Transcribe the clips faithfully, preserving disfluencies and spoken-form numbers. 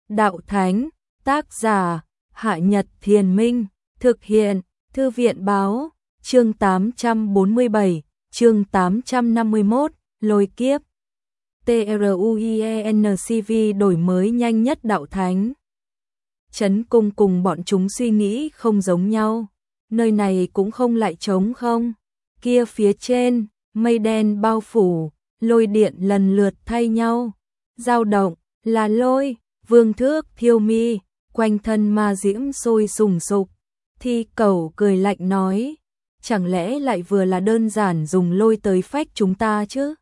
Đạo Thánh, tác giả, Hạ Nhật Thiền Minh, thực hiện, Thư viện Báo, chương tám trăm bốn mươi bảy, chương tám trăm năm mươi mốt, Lôi Kiếp. TRUIENCV đổi mới nhanh nhất Đạo Thánh. Trấn Cung cùng bọn chúng suy nghĩ không giống nhau, nơi này cũng không lại trống không, kia phía trên, mây đen bao phủ, lôi điện lần lượt thay nhau, dao động, là lôi, vương thước thiêu mi, quanh thân ma diễm sôi sùng sục. Thi Cẩu cười lạnh nói, chẳng lẽ lại vừa là đơn giản dùng lôi tới phách chúng ta chứ?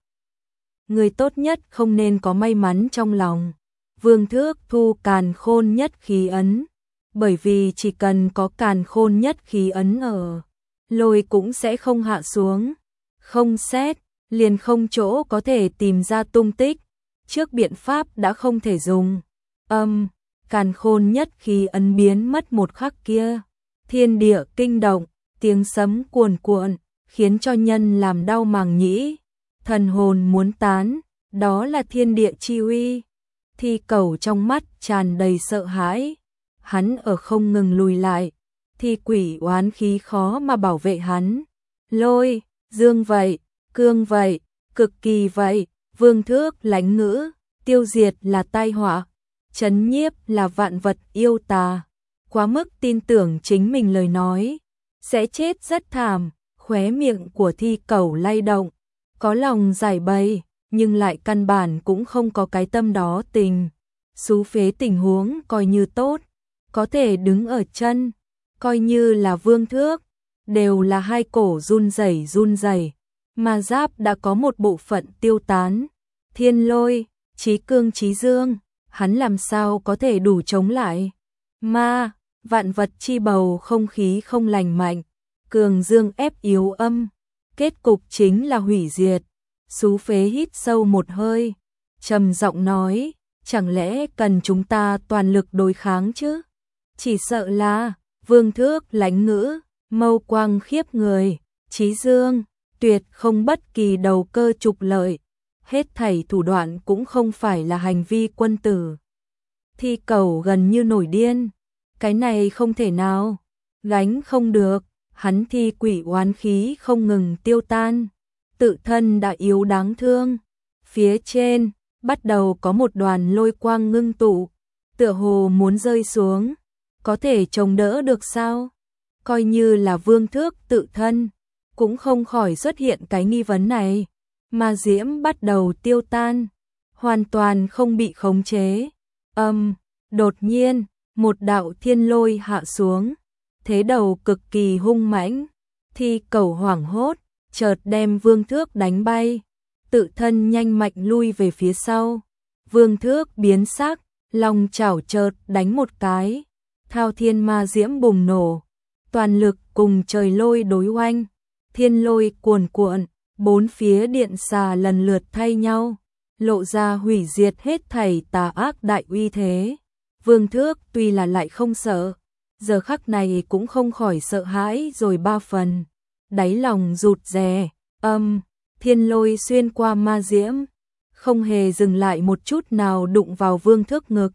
Người tốt nhất không nên có may mắn trong lòng. Vương Thước thu càn khôn nhất khí ấn, bởi vì chỉ cần có càn khôn nhất khí ấn ở, lôi cũng sẽ không hạ xuống, không xét, liền không chỗ có thể tìm ra tung tích, trước biện pháp đã không thể dùng. Âm, càn khôn nhất khí ấn biến mất một khắc kia, thiên địa kinh động, tiếng sấm cuồn cuộn, khiến cho nhân làm đau màng nhĩ, thần hồn muốn tán, đó là thiên địa chi uy. Thi Cẩu trong mắt tràn đầy sợ hãi, hắn ở không ngừng lùi lại, thi quỷ oán khí khó mà bảo vệ hắn. Lôi, dương vậy, cương vậy, cực kỳ vậy, vương thước lãnh ngữ, tiêu diệt là tai họa, trấn nhiếp là vạn vật yêu tà. Quá mức tin tưởng chính mình lời nói, sẽ chết rất thảm. Khóe miệng của Thi Cẩu lay động, có lòng giải bày, nhưng lại căn bản cũng không có cái tâm đó tình. Xú phế tình huống coi như tốt, có thể đứng ở chân, coi như là vương thước, đều là hai cổ run rẩy run rẩy, mà giáp đã có một bộ phận tiêu tán. Thiên lôi, chí cương chí dương, hắn làm sao có thể đủ chống lại? Ma, vạn vật chi bầu không khí không lành mạnh, cường dương ép yếu âm, kết cục chính là hủy diệt. Xú phế hít sâu một hơi, trầm giọng nói, chẳng lẽ cần chúng ta toàn lực đối kháng chứ? Chỉ sợ là, vương thước lãnh ngữ, mâu quang khiếp người, chí dương, tuyệt không bất kỳ đầu cơ trục lợi, hết thảy thủ đoạn cũng không phải là hành vi quân tử. Thi Cẩu gần như nổi điên, cái này không thể nào, gánh không được, hắn thi quỷ oán khí không ngừng tiêu tan, tự thân đã yếu đáng thương. Phía trên, bắt đầu có một đoàn lôi quang ngưng tụ, tựa hồ muốn rơi xuống, có thể chống đỡ được sao? Coi như là vương thước tự thân, cũng không khỏi xuất hiện cái nghi vấn này. Ma diễm bắt đầu tiêu tan, hoàn toàn không bị khống chế. Âm, đột nhiên, một đạo thiên lôi hạ xuống, thế đầu cực kỳ hung mãnh. Thi Cẩu hoảng hốt, chợt đem vương thước đánh bay, tự thân nhanh mạnh lui về phía sau. Vương thước biến sắc, long chảo chợt đánh một cái, thao thiên ma diễm bùng nổ, toàn lực cùng trời lôi đối oanh, thiên lôi cuồn cuộn, bốn phía điện xà lần lượt thay nhau, lộ ra hủy diệt hết thảy tà ác đại uy thế. Vương thước tuy là lại không sợ, giờ khắc này cũng không khỏi sợ hãi rồi ba phần, đáy lòng rụt rè. Âm, thiên lôi xuyên qua ma diễm, không hề dừng lại một chút nào đụng vào vương thước ngực.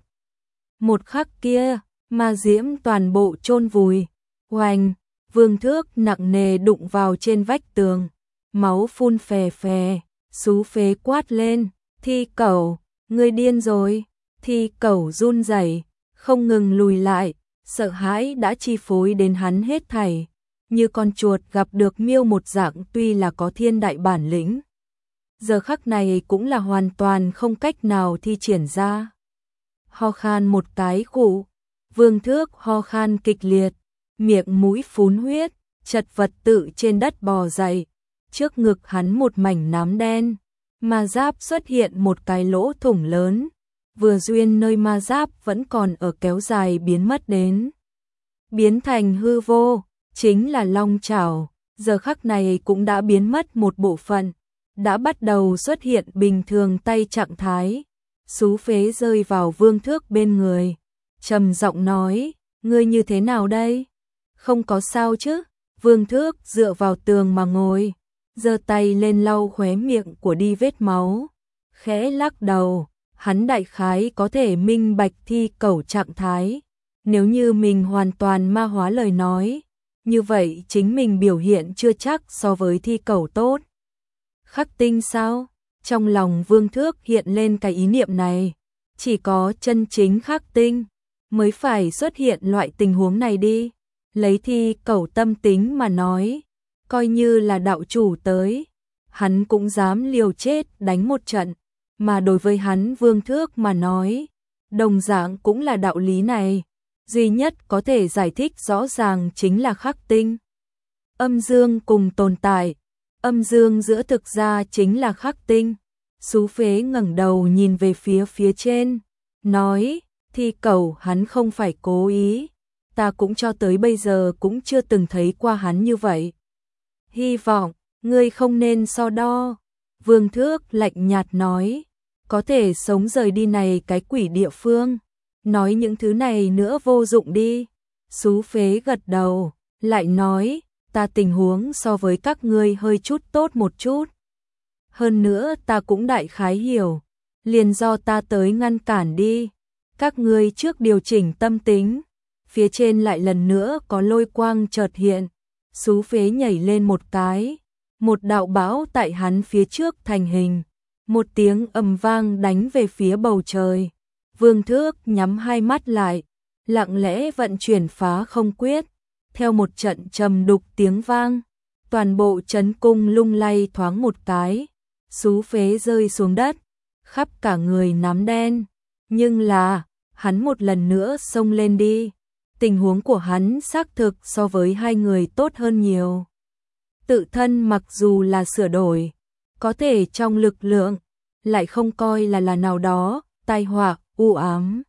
Một khắc kia, ma diễm toàn bộ chôn vùi, oanh, vương thước nặng nề đụng vào trên vách tường, máu phun phè phè, xú phế quát lên, Thi Cẩu, ngươi điên rồi. Thi Cẩu run rẩy, không ngừng lùi lại, sợ hãi đã chi phối đến hắn hết thảy, như con chuột gặp được miêu một dạng, tuy là có thiên đại bản lĩnh, giờ khắc này cũng là hoàn toàn không cách nào thi triển ra. Ho khan một cái khụ, vương thước ho khan kịch liệt, miệng mũi phún huyết, chật vật tự trên đất bò dậy, trước ngực hắn một mảnh nám đen, ma giáp xuất hiện một cái lỗ thủng lớn, vừa duyên nơi ma giáp vẫn còn ở kéo dài biến mất đến, biến thành hư vô. Chính là long chảo, giờ khắc này cũng đã biến mất một bộ phận, đã bắt đầu xuất hiện bình thường tay trạng thái. Xú phế rơi vào vương thước bên người, trầm giọng nói, ngươi như thế nào đây? Không có sao chứ? Vương thước dựa vào tường mà ngồi, giơ tay lên lau khóe miệng của đi vết máu, khẽ lắc đầu, hắn đại khái có thể minh bạch Thi Cẩu trạng thái. Nếu như mình hoàn toàn ma hóa lời nói, như vậy chính mình biểu hiện chưa chắc so với Thi Cẩu tốt. Khắc tinh sao? Trong lòng Vương Thước hiện lên cái ý niệm này. Chỉ có chân chính khắc tinh mới phải xuất hiện loại tình huống này đi. Lấy Thi Cẩu tâm tính mà nói, coi như là đạo chủ tới, hắn cũng dám liều chết đánh một trận. Mà đối với hắn Vương Thước mà nói, đồng dạng cũng là đạo lý này. Duy nhất có thể giải thích rõ ràng chính là khắc tinh. Âm dương cùng tồn tại, âm dương giữa thực ra chính là khắc tinh. Sú Phế ngẩng đầu nhìn về phía phía trên, nói, Thi Cẩu hắn không phải cố ý, ta cũng cho tới bây giờ cũng chưa từng thấy qua hắn như vậy. Hy vọng, ngươi không nên so đo. Vương Thước lạnh nhạt nói, có thể sống rời đi này cái quỷ địa phương. Nói những thứ này nữa vô dụng đi. Sú Phế gật đầu, lại nói, ta tình huống so với các ngươi hơi chút tốt một chút. Hơn nữa ta cũng đại khái hiểu, liền do ta tới ngăn cản đi. Các ngươi trước điều chỉnh tâm tính. Phía trên lại lần nữa có lôi quang chợt hiện. Sú Phế nhảy lên một cái, một đạo bão tại hắn phía trước thành hình. Một tiếng ầm vang đánh về phía bầu trời. Vương Thước nhắm hai mắt lại, lặng lẽ vận chuyển phá không quyết. Theo một trận trầm đục tiếng vang, toàn bộ trấn cung lung lay thoáng một cái. Sú Phế rơi xuống đất, khắp cả người nám đen. Nhưng là, hắn một lần nữa xông lên đi. Tình huống của hắn xác thực so với hai người tốt hơn nhiều. Tự thân mặc dù là sửa đổi, có thể trong lực lượng, lại không coi là là nào đó, tai họa, u ám.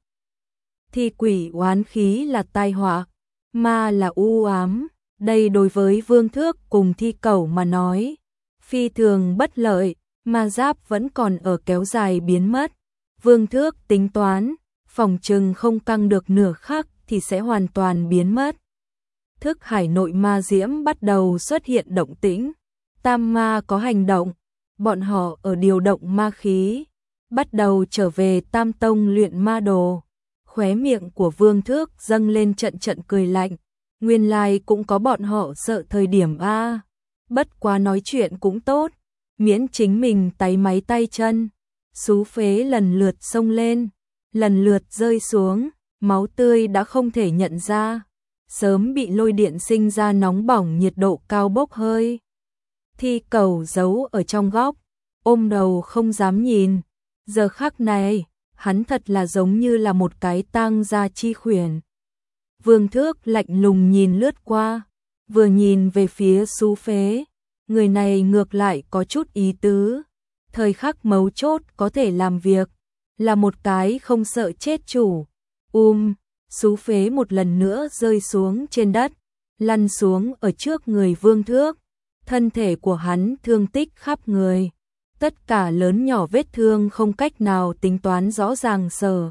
Thi quỷ oán khí là tai họa, ma là u ám. Đây đối với Vương Thước cùng Thi Cẩu mà nói, phi thường bất lợi, ma giáp vẫn còn ở kéo dài biến mất. Vương Thước tính toán, phòng trừng không căng được nửa khắc thì sẽ hoàn toàn biến mất. Thức hải nội ma diễm bắt đầu xuất hiện động tĩnh. Tam ma có hành động, bọn họ ở điều động ma khí, bắt đầu trở về Tam Tông luyện ma đồ. Khóe miệng của Vương Thước dâng lên trận trận cười lạnh. Nguyên lai cũng có bọn họ sợ thời điểm a. Bất quá nói chuyện cũng tốt, miễn chính mình táy máy tay chân. Sú Phế lần lượt xông lên, lần lượt rơi xuống, máu tươi đã không thể nhận ra, sớm bị lôi điện sinh ra nóng bỏng nhiệt độ cao bốc hơi. Thi Cẩu giấu ở trong góc, ôm đầu không dám nhìn. Giờ khắc này, hắn thật là giống như là một cái tang gia chi khuyển. Vương Thước lạnh lùng nhìn lướt qua, vừa nhìn về phía Sú Phế, người này ngược lại có chút ý tứ. Thời khắc mấu chốt có thể làm việc, là một cái không sợ chết chủ. Um, Sú Phế một lần nữa rơi xuống trên đất, lăn xuống ở trước người Vương Thước. Thân thể của hắn thương tích khắp người, tất cả lớn nhỏ vết thương không cách nào tính toán rõ ràng sở.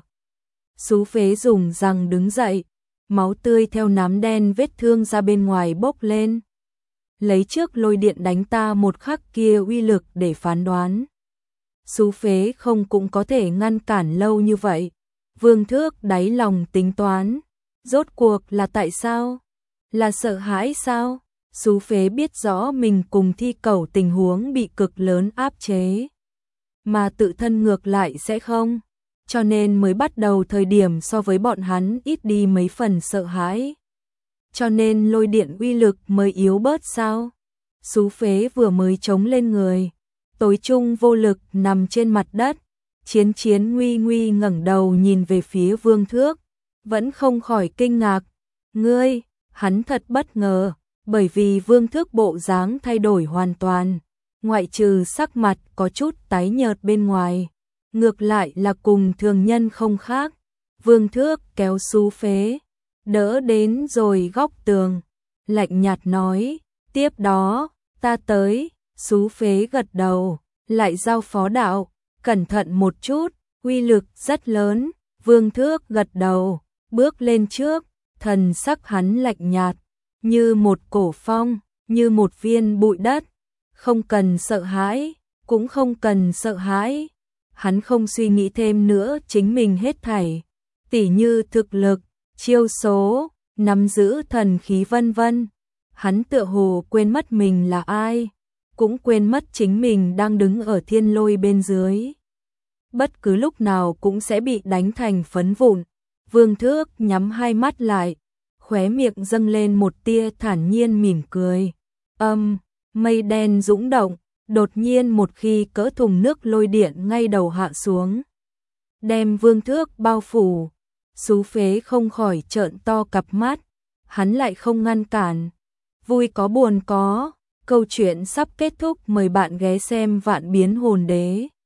Sú Phế dùng răng đứng dậy, máu tươi theo nám đen vết thương ra bên ngoài bốc lên. Lấy trước lôi điện đánh ta một khắc kia uy lực để phán đoán, Sú Phế không cũng có thể ngăn cản lâu như vậy. Vương Thước đáy lòng tính toán, rốt cuộc là tại sao? Là sợ hãi sao? Sú Phế biết rõ mình cùng Thi Cẩu tình huống bị cực lớn áp chế, mà tự thân ngược lại sẽ không, cho nên mới bắt đầu thời điểm so với bọn hắn ít đi mấy phần sợ hãi. Cho nên lôi điện uy lực mới yếu bớt sao? Sú Phế vừa mới chống lên người, tối trung vô lực nằm trên mặt đất. Chiến Chiến nguy nguy ngẩng đầu nhìn về phía Vương Thước, vẫn không khỏi kinh ngạc. Ngươi, hắn thật bất ngờ, bởi vì Vương Thước bộ dáng thay đổi hoàn toàn, ngoại trừ sắc mặt có chút tái nhợt bên ngoài, ngược lại là cùng thường nhân không khác. Vương Thước kéo Sú Phế, đỡ đến rồi góc tường, lạnh nhạt nói, tiếp đó, ta tới. Sú Phế gật đầu, lại giao phó đạo, cẩn thận một chút, uy lực rất lớn. Vương Thước gật đầu, bước lên trước, thần sắc hắn lạnh nhạt, như một cổ phong, như một viên bụi đất. Không cần sợ hãi, cũng không cần sợ hãi. hắn không suy nghĩ thêm nữa, chính mình hết thảy, tỉ như thực lực, chiêu số, nắm giữ thần khí vân vân. Hắn tựa hồ quên mất mình là ai, cũng quên mất chính mình đang đứng ở thiên lôi bên dưới. Bất cứ lúc nào cũng sẽ bị đánh thành phấn vụn. Vương Thước nhắm hai mắt lại, khóe miệng dâng lên một tia thản nhiên mỉm cười. Âm, mây đen dũng động, đột nhiên một khi cỡ thùng nước lôi điện ngay đầu hạ xuống, đem Vương Thước bao phủ. Xú phế không khỏi trợn to cặp mắt, hắn lại không ngăn cản. Vui có buồn có, câu chuyện sắp kết thúc, mời bạn ghé xem Vạn Biến Hồn Đế.